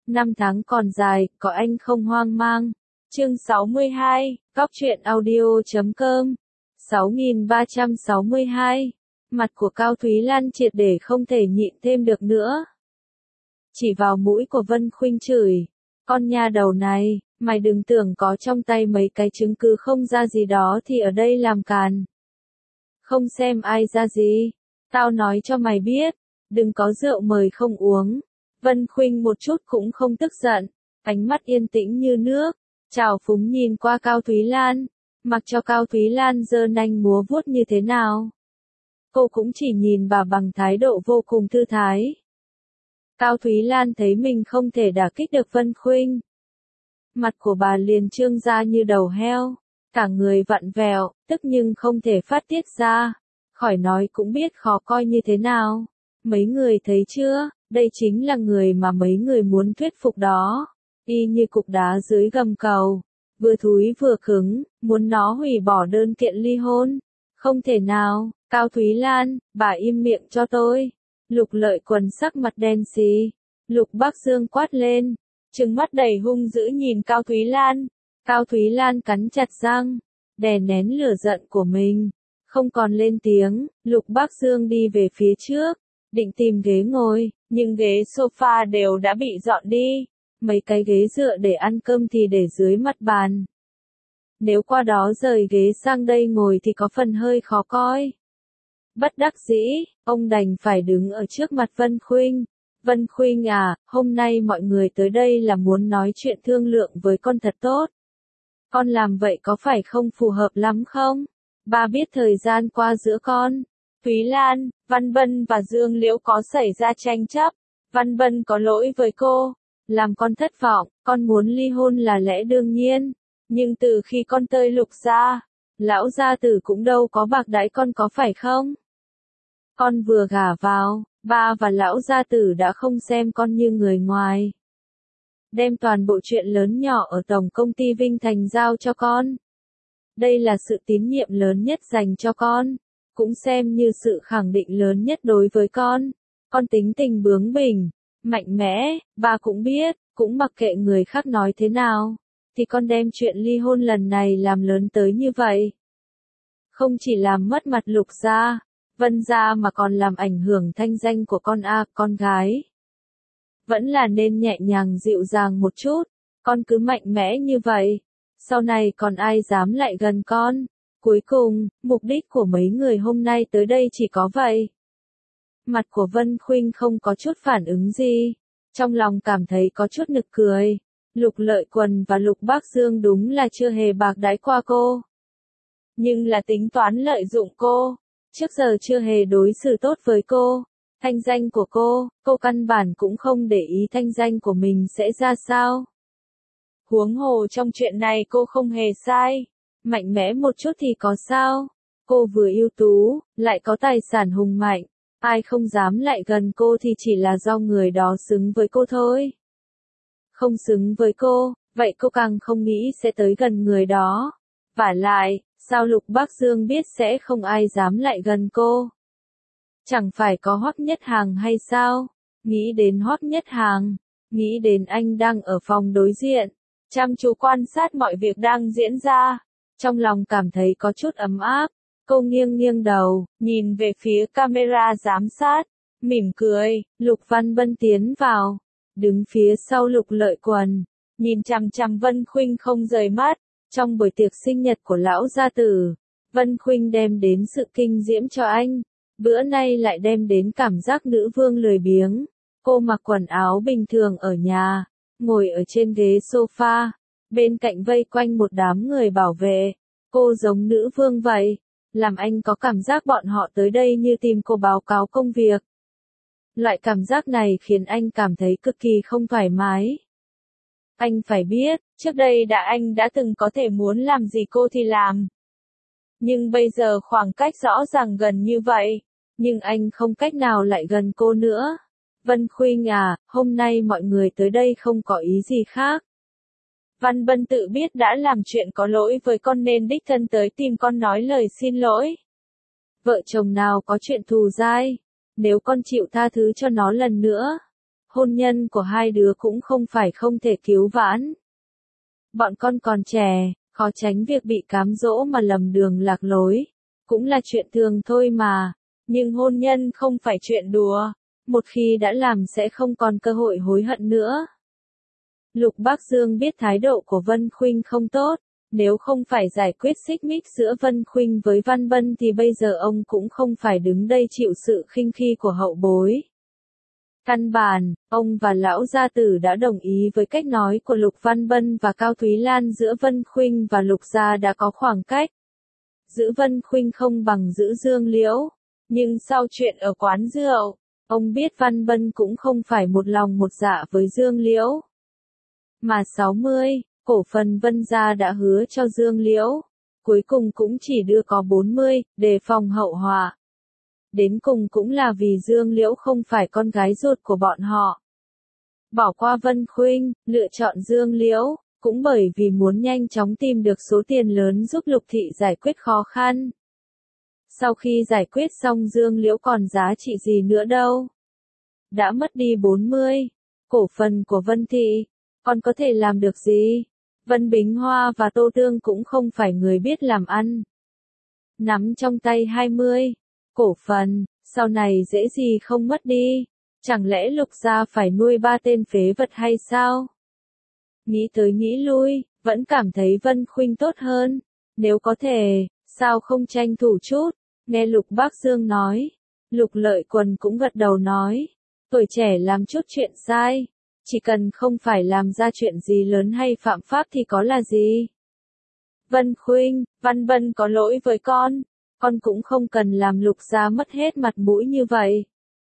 Năm tháng còn dài, có anh không hoang mang. Chương 62, Cóc truyện audio.com 6362. Mặt của Cao Thúy Lan triệt để không thể nhịn thêm được nữa. Chỉ vào mũi của Vân Khuynh chửi. Con nha đầu này, mày đừng tưởng có trong tay mấy cái chứng cứ không ra gì đó thì ở đây làm càn. Không xem ai ra gì. Tao nói cho mày biết, đừng có rượu mời không uống. Vân Khuynh một chút cũng không tức giận, ánh mắt yên tĩnh như nước, trào phúng nhìn qua Cao Thúy Lan, mặc cho Cao Thúy Lan giơ nanh múa vuốt như thế nào. Cô cũng chỉ nhìn bà bằng thái độ vô cùng thư thái. Cao Thúy Lan thấy mình không thể đả kích được Vân Khuynh. Mặt của bà liền trương ra như đầu heo, cả người vặn vẹo, tức nhưng không thể phát tiết ra. Khỏi nói cũng biết khó coi như thế nào. Mấy người thấy chưa, đây chính là người mà mấy người muốn thuyết phục đó. Y như cục đá dưới gầm cầu, vừa thúi vừa cứng, muốn nó hủy bỏ đơn kiện ly hôn. Không thể nào, Cao Thúy Lan, bà im miệng cho tôi. Lục Lợi Quần sắc mặt đen xì. Lục Bắc Dương quát lên, trừng mắt đầy hung dữ nhìn Cao Thúy Lan. Cao Thúy Lan cắn chặt răng, đè nén lửa giận của mình. Không còn lên tiếng, Lục Bắc Dương đi về phía trước, định tìm ghế ngồi, nhưng ghế sofa đều đã bị dọn đi. Mấy cái ghế dựa để ăn cơm thì để dưới mặt bàn. Nếu qua đó rời ghế sang đây ngồi thì có phần hơi khó coi. Bất đắc dĩ, ông đành phải đứng ở trước mặt Vân Khuynh. Vân Khuynh à, hôm nay mọi người tới đây là muốn nói chuyện thương lượng với con thật tốt. Con làm vậy có phải không phù hợp lắm không? Ba biết thời gian qua giữa con, Thúy Lan, Văn Bân và Dương Liễu có xảy ra tranh chấp. Văn Bân có lỗi với cô, làm con thất vọng, con muốn ly hôn là lẽ đương nhiên. Nhưng từ khi con tơi Lục gia, lão gia tử cũng đâu có bạc đãi con có phải không? Con vừa gả vào, ba và lão gia tử đã không xem con như người ngoài. Đem toàn bộ chuyện lớn nhỏ ở tổng công ty Vinh Thành giao cho con. Đây là sự tín nhiệm lớn nhất dành cho con, cũng xem như sự khẳng định lớn nhất đối với con. Con tính tình bướng bỉnh, mạnh mẽ, ba cũng biết, cũng mặc kệ người khác nói thế nào, thì con đem chuyện ly hôn lần này làm lớn tới như vậy. Không chỉ làm mất mặt Lục gia, Vân gia mà còn làm ảnh hưởng thanh danh của con con gái. Vẫn là nên nhẹ nhàng dịu dàng một chút, con cứ mạnh mẽ như vậy, sau này còn ai dám lại gần con. Cuối cùng, mục đích của mấy người hôm nay tới đây chỉ có vậy. Mặt của Vân Khuynh không có chút phản ứng gì, trong lòng cảm thấy có chút nực cười. Lục Lợi Quần và Lục Bắc Dương đúng là chưa hề bạc đãi qua cô, nhưng là tính toán lợi dụng cô, trước giờ chưa hề đối xử tốt với cô. Thanh danh của cô căn bản cũng không để ý thanh danh của mình sẽ ra sao. Huống hồ trong chuyện này cô không hề sai, mạnh mẽ một chút thì có sao. Cô vừa ưu tú, lại có tài sản hùng mạnh, ai không dám lại gần cô thì chỉ là do người đó xứng với cô thôi. Không xứng với cô, vậy cô càng không nghĩ sẽ tới gần người đó. Vả lại, sao Lục Bắc Dương biết sẽ không ai dám lại gần cô? Chẳng phải có Hoắc Nhất Hàng hay sao? Nghĩ đến Hoắc Nhất Hàng, nghĩ đến anh đang ở phòng đối diện, chăm chú quan sát mọi việc đang diễn ra, trong lòng cảm thấy có chút ấm áp. Cô nghiêng nghiêng đầu, nhìn về phía camera giám sát, mỉm cười. Lục Văn Bân tiến vào, đứng phía sau Lục Lợi Quần, nhìn chằm chằm Vân Khuynh không rời mắt. Trong buổi tiệc sinh nhật của lão gia tử, Vân Khuynh đem đến sự kinh diễm cho anh, bữa nay lại đem đến cảm giác nữ vương lười biếng. Cô mặc quần áo bình thường ở nhà, ngồi ở trên ghế sofa, bên cạnh vây quanh một đám người bảo vệ. Cô giống nữ vương vậy, làm anh có cảm giác bọn họ tới đây như tìm cô báo cáo công việc. Loại cảm giác này khiến anh cảm thấy cực kỳ không thoải mái. Anh phải biết, trước đây anh đã từng có thể muốn làm gì cô thì làm. Nhưng bây giờ khoảng cách rõ ràng gần như vậy, nhưng anh không cách nào lại gần cô nữa. Vân Khuynh à, hôm nay mọi người tới đây không có ý gì khác. Văn Bân tự biết đã làm chuyện có lỗi với con nên đích thân tới tìm con nói lời xin lỗi. Vợ chồng nào có chuyện thù dai, nếu con chịu tha thứ cho nó lần nữa, hôn nhân của hai đứa cũng không phải không thể cứu vãn. Bọn con còn trẻ, khó tránh việc bị cám dỗ mà lầm đường lạc lối, cũng là chuyện thường thôi mà, nhưng hôn nhân không phải chuyện đùa, một khi đã làm sẽ không còn cơ hội hối hận nữa. Lục Bác Dương biết thái độ của Vân Khuynh không tốt, nếu không phải giải quyết xích mích giữa Vân Khuynh với Văn Bân thì bây giờ ông cũng không phải đứng đây chịu sự khinh khi của hậu bối. Căn bản, ông và lão gia tử đã đồng ý với cách nói của Lục Văn Bân và Cao Thúy Lan giữa Vân Khuynh và Lục gia đã có khoảng cách. Giữ Vân Khuynh không bằng giữ Dương Liễu, nhưng sau chuyện ở quán rượu, ông biết Văn Bân cũng không phải một lòng một dạ với Dương Liễu. Mà 60, cổ phần Vân gia đã hứa cho Dương Liễu, cuối cùng cũng chỉ đưa có 40, đề phòng hậu họa. Đến cùng cũng là vì Dương Liễu không phải con gái ruột của bọn họ. Bỏ qua Vân Khuynh, lựa chọn Dương Liễu, cũng bởi vì muốn nhanh chóng tìm được số tiền lớn giúp Lục thị giải quyết khó khăn. Sau khi giải quyết xong Dương Liễu còn giá trị gì nữa đâu. Đã mất đi 40, cổ phần của Vân thị, còn có thể làm được gì? Vân Bính Hoa và Tô Tương cũng không phải người biết làm ăn. Nắm trong tay 20, cổ phần, sau này dễ gì không mất đi. Chẳng lẽ Lục gia phải nuôi 3 tên phế vật hay sao? Nghĩ tới nghĩ lui, vẫn cảm thấy Vân Khuynh tốt hơn. Nếu có thể, sao không tranh thủ chút? Nghe Lục Bác Dương nói. Lục Lợi Quần cũng gật đầu nói. Tuổi trẻ làm chút chuyện sai. Chỉ cần không phải làm ra chuyện gì lớn hay phạm pháp thì có là gì? Vân Khuynh, Văn Bân có lỗi với con cũng không cần làm Lục gia mất hết mặt mũi như vậy.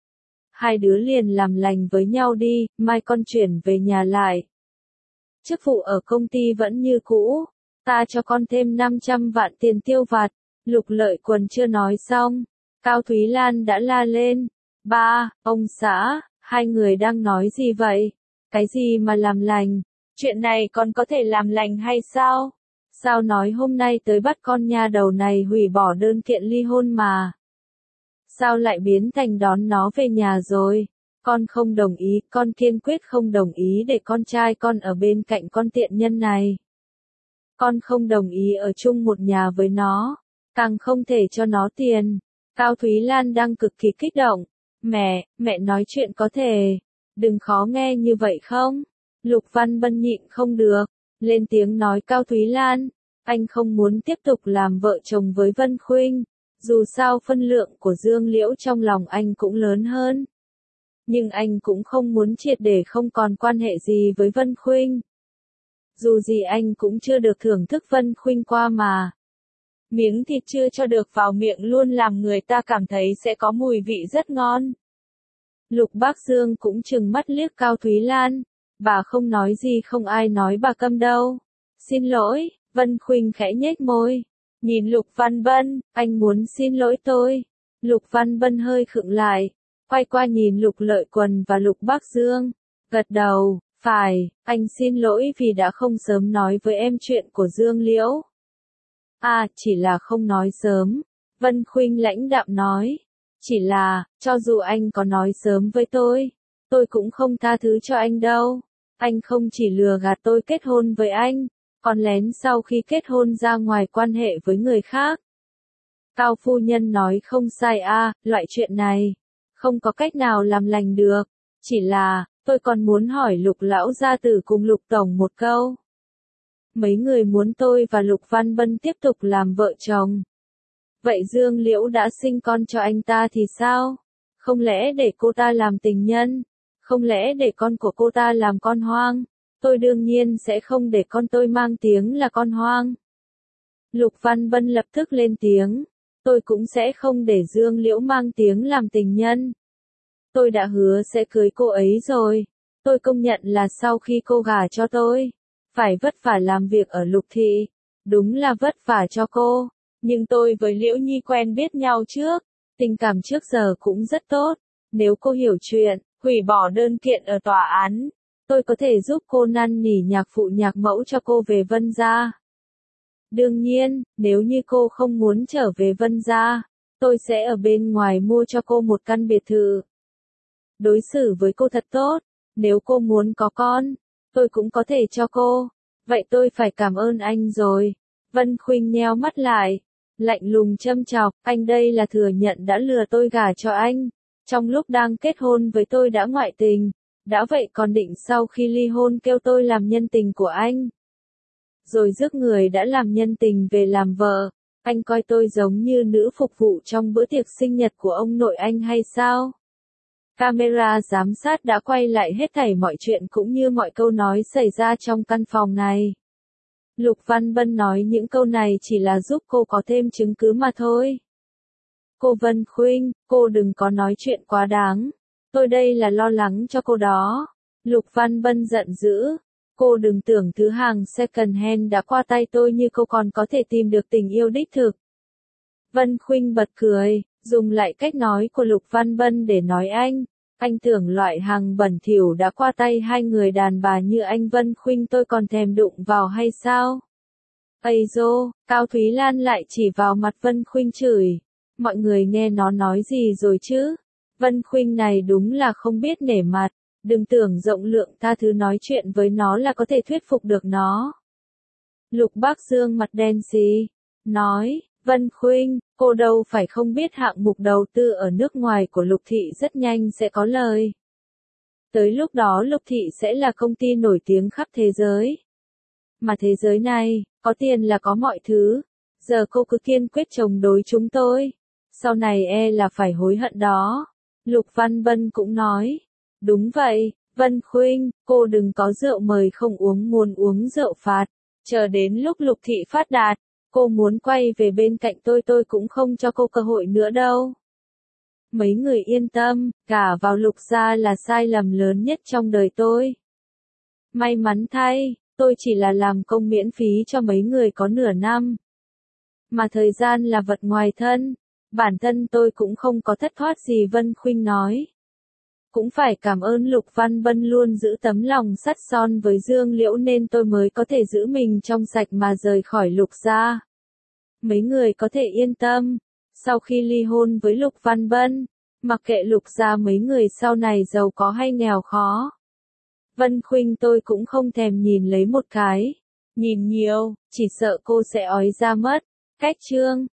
Hai đứa liền làm lành với nhau đi, mai con chuyển về nhà lại. Chức vụ ở công ty vẫn như cũ, ta cho con thêm 500 vạn tiền tiêu vặt. Lục Lợi Quần chưa nói xong, Cao Thúy Lan đã la lên. Ba, ông xã, hai người đang nói gì vậy? Cái gì mà làm lành? Chuyện này con có thể làm lành hay sao? Sao nói hôm nay tới bắt con nha đầu này hủy bỏ đơn kiện ly hôn mà? Sao lại biến thành đón nó về nhà rồi? Con không đồng ý, con kiên quyết không đồng ý để con trai con ở bên cạnh con tiện nhân này. Con không đồng ý ở chung một nhà với nó, càng không thể cho nó tiền. Cao Thúy Lan đang cực kỳ kích động. Mẹ nói chuyện có thể, đừng khó nghe như vậy không? Lục Văn Bân nhịn không được, lên tiếng nói Cao Thúy Lan, anh không muốn tiếp tục làm vợ chồng với Vân Khuynh, dù sao phân lượng của Dương Liễu trong lòng anh cũng lớn hơn. Nhưng anh cũng không muốn triệt để không còn quan hệ gì với Vân Khuynh. Dù gì anh cũng chưa được thưởng thức Vân Khuynh qua mà. Miếng thịt chưa cho được vào miệng luôn làm người ta cảm thấy sẽ có mùi vị rất ngon. Lục Bác Dương cũng trừng mắt liếc Cao Thúy Lan. Bà không nói gì không ai nói bà câm đâu. Xin lỗi, Vân Khuynh khẽ nhếch môi. Nhìn Lục Văn Bân, anh muốn xin lỗi tôi. Lục Văn Bân hơi khựng lại, quay qua nhìn Lục Lợi Quần và Lục Bác Dương. Gật đầu, phải, anh xin lỗi vì đã không sớm nói với em chuyện của Dương Liễu. À, chỉ là không nói sớm. Vân Khuynh lãnh đạm nói. Chỉ là, cho dù anh có nói sớm với tôi cũng không tha thứ cho anh đâu. Anh không chỉ lừa gạt tôi kết hôn với anh, còn lén sau khi kết hôn ra ngoài quan hệ với người khác. Cao phu nhân nói không sai à, loại chuyện này, không có cách nào làm lành được. Chỉ là, tôi còn muốn hỏi Lục lão gia tử cùng Lục tổng một câu. Mấy người muốn tôi và Lục Văn Bân tiếp tục làm vợ chồng. Vậy Dương Liễu đã sinh con cho anh ta thì sao? Không lẽ để cô ta làm tình nhân? Không lẽ để con của cô ta làm con hoang? Tôi đương nhiên sẽ không để con tôi mang tiếng là con hoang. Lục Văn Bân lập tức lên tiếng. Tôi cũng sẽ không để Dương Liễu mang tiếng làm tình nhân. Tôi đã hứa sẽ cưới cô ấy rồi. Tôi công nhận là sau khi cô gả cho tôi, phải vất vả làm việc ở Lục thị. Đúng là vất vả cho cô. Nhưng tôi với Liễu Nhi quen biết nhau trước. Tình cảm trước giờ cũng rất tốt. Nếu cô hiểu chuyện, hủy bỏ đơn kiện ở tòa án, tôi có thể giúp cô năn nỉ nhạc phụ nhạc mẫu cho cô về Vân gia. Đương nhiên, nếu như cô không muốn trở về Vân gia, tôi sẽ ở bên ngoài mua cho cô một căn biệt thự. Đối xử với cô thật tốt, Nếu cô muốn có con, tôi cũng có thể cho cô. Vậy tôi phải cảm ơn anh rồi. Vân Khuynh nheo mắt lại, lạnh lùng châm chọc, anh đây là thừa nhận đã lừa tôi gả cho anh. Trong lúc đang kết hôn với tôi đã ngoại tình, đã vậy còn định sau khi ly hôn kêu tôi làm nhân tình của anh. Rồi rước người đã làm nhân tình về làm vợ, anh coi tôi giống như nữ phục vụ trong bữa tiệc sinh nhật của ông nội anh hay sao? Camera giám sát đã quay lại hết thảy mọi chuyện cũng như mọi câu nói xảy ra trong căn phòng này. Lục Văn Bân nói những câu này chỉ là giúp cô có thêm chứng cứ mà thôi. Cô Vân Khuynh, cô đừng có nói chuyện quá đáng. Tôi đây là lo lắng cho cô đó. Lục Văn Bân giận dữ. Cô đừng tưởng thứ hàng second hand đã qua tay tôi như cô còn có thể tìm được tình yêu đích thực. Vân Khuynh bật cười, dùng lại cách nói của Lục Văn Bân để nói anh tưởng loại hàng bẩn thỉu đã qua tay hai người đàn bà như anh Vân Khuynh tôi còn thèm đụng vào hay sao? Ây dô, Cao Thúy Lan lại chỉ vào mặt Vân Khuynh chửi. Mọi người nghe nó nói gì rồi chứ? Vân Khuynh này đúng là không biết nể mặt, đừng tưởng rộng lượng tha thứ nói chuyện với nó là có thể thuyết phục được nó. Lục Bác Dương mặt đen xì, nói, Vân Khuynh, cô đâu phải không biết hạng mục đầu tư ở nước ngoài của Lục Thị rất nhanh sẽ có lời. Tới lúc đó Lục Thị sẽ là công ty nổi tiếng khắp thế giới. Mà thế giới này, có tiền là có mọi thứ. Giờ cô cứ kiên quyết chống đối chúng tôi. Sau này là phải hối hận đó. Lục Văn Bân cũng nói. Đúng vậy, Vân Khuynh, cô đừng có rượu mời không uống muốn uống rượu phạt. Chờ đến lúc Lục Thị phát đạt, cô muốn quay về bên cạnh tôi cũng không cho cô cơ hội nữa đâu. Mấy người yên tâm, gả vào Lục gia là sai lầm lớn nhất trong đời tôi. May mắn thay, tôi chỉ là làm công miễn phí cho mấy người có nửa năm. Mà thời gian là vật ngoài thân, bản thân tôi cũng không có thất thoát gì Vân Khuynh nói. Cũng phải cảm ơn Lục Văn Bân luôn giữ tấm lòng sắt son với Dương Liễu nên tôi mới có thể giữ mình trong sạch mà rời khỏi Lục gia. Mấy người có thể yên tâm, sau khi ly hôn với Lục Văn Bân, mặc kệ Lục gia mấy người sau này giàu có hay nghèo khó. Vân Khuynh tôi cũng không thèm nhìn lấy một cái. Nhìn nhiều, chỉ sợ cô sẽ ói ra mất. Cách chương